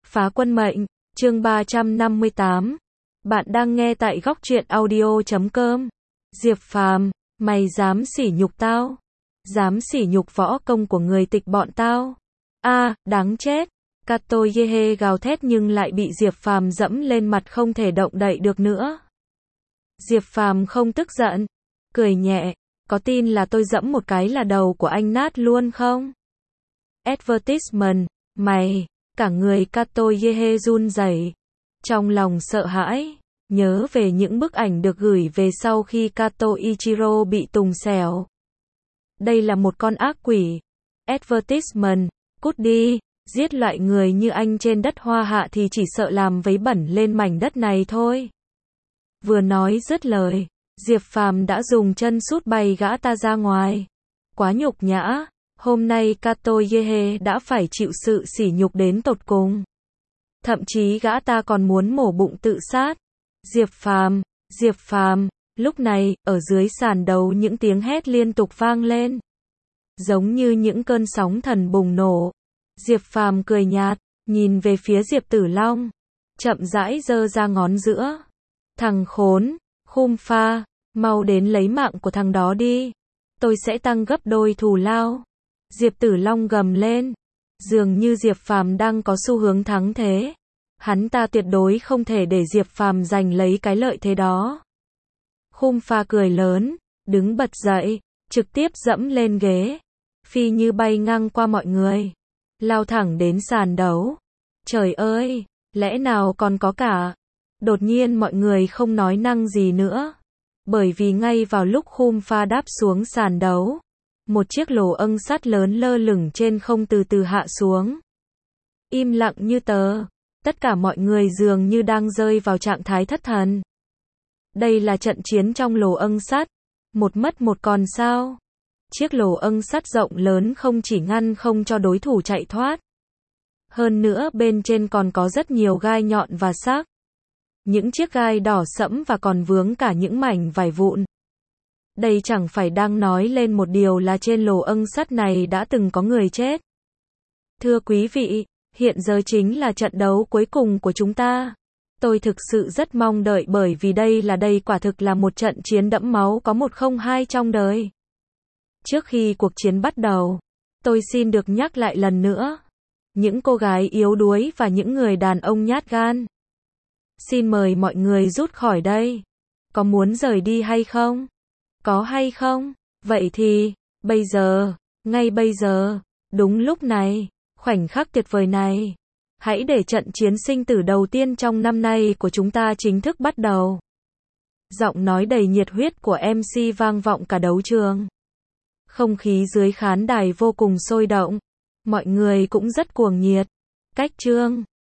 Phá quân mệnh, chương 358. Bạn đang nghe tại góc truyện audio.com. Diệp Phàm, mày dám sỉ nhục tao? Dám sỉ nhục võ công của người tịch bọn tao? Đáng chết. Kato Yehe gào thét nhưng lại bị Diệp Phàm dẫm lên mặt không thể động đậy được nữa. Diệp Phàm không tức giận, cười nhẹ, có tin là tôi dẫm một cái là đầu của anh nát luôn không? Advertisement, mày, cả người Kato Yehe run rẩy, trong lòng sợ hãi, nhớ về những bức ảnh được gửi về sau khi Kato Ichiro bị tùng xẻo. Đây là một con ác quỷ. Advertisement, cút đi, giết loại người như anh trên đất Hoa Hạ thì chỉ sợ làm vấy bẩn lên mảnh đất này thôi. Vừa nói dứt lời, Diệp Phàm đã dùng chân sút bay gã ta ra ngoài. Quá nhục nhã, hôm nay Kato Yehe đã phải chịu sự sỉ nhục đến tột cùng. Thậm chí gã ta còn muốn mổ bụng tự sát. Diệp Phàm, lúc này, ở dưới sàn đấu những tiếng hét liên tục vang lên. Giống như những cơn sóng thần bùng nổ. Diệp Phàm cười nhạt, nhìn về phía Diệp Tử Long, chậm rãi giơ ra ngón giữa. Thằng khốn, Khum Pha, mau đến lấy mạng của thằng đó đi. Tôi sẽ tăng gấp đôi thù lao. Diệp Tử Long gầm lên. Dường như Diệp Phàm đang có xu hướng thắng thế. Hắn ta tuyệt đối không thể để Diệp Phàm giành lấy cái lợi thế đó. Khum Pha cười lớn, đứng bật dậy, trực tiếp dẫm lên ghế, phi như bay ngang qua mọi người, lao thẳng đến sàn đấu. Trời ơi, lẽ nào còn có cả. Đột nhiên mọi người không nói năng gì nữa, bởi vì ngay vào lúc Khum Pha đáp xuống sàn đấu, một chiếc lồ âng sắt lớn lơ lửng trên không từ từ hạ xuống. Im lặng như tờ, tất cả mọi người dường như đang rơi vào trạng thái thất thần. Đây là trận chiến trong lồ âng sắt, một mất một còn sao? Chiếc lồ âng sắt rộng lớn không chỉ ngăn không cho đối thủ chạy thoát, hơn nữa bên trên còn có rất nhiều gai nhọn và sắc. Những chiếc gai đỏ sẫm và còn vướng cả những mảnh vải vụn. Đây chẳng phải đang nói lên một điều là trên lồ âng sắt này đã từng có người chết. Thưa quý vị, hiện giờ chính là trận đấu cuối cùng của chúng ta. Tôi thực sự rất mong đợi bởi vì đây quả thực là một trận chiến đẫm máu có 102 trong đời. Trước khi cuộc chiến bắt đầu, tôi xin được nhắc lại lần nữa. Những cô gái yếu đuối và những người đàn ông nhát gan, xin mời mọi người rút khỏi đây. Có muốn rời đi hay không? Có hay không? Vậy thì, bây giờ, ngay bây giờ, đúng lúc này, khoảnh khắc tuyệt vời này, hãy để trận chiến sinh tử đầu tiên trong năm nay của chúng ta chính thức bắt đầu. Giọng nói đầy nhiệt huyết của MC vang vọng cả đấu trường. Không khí dưới khán đài vô cùng sôi động. Mọi người cũng rất cuồng nhiệt. Cách chương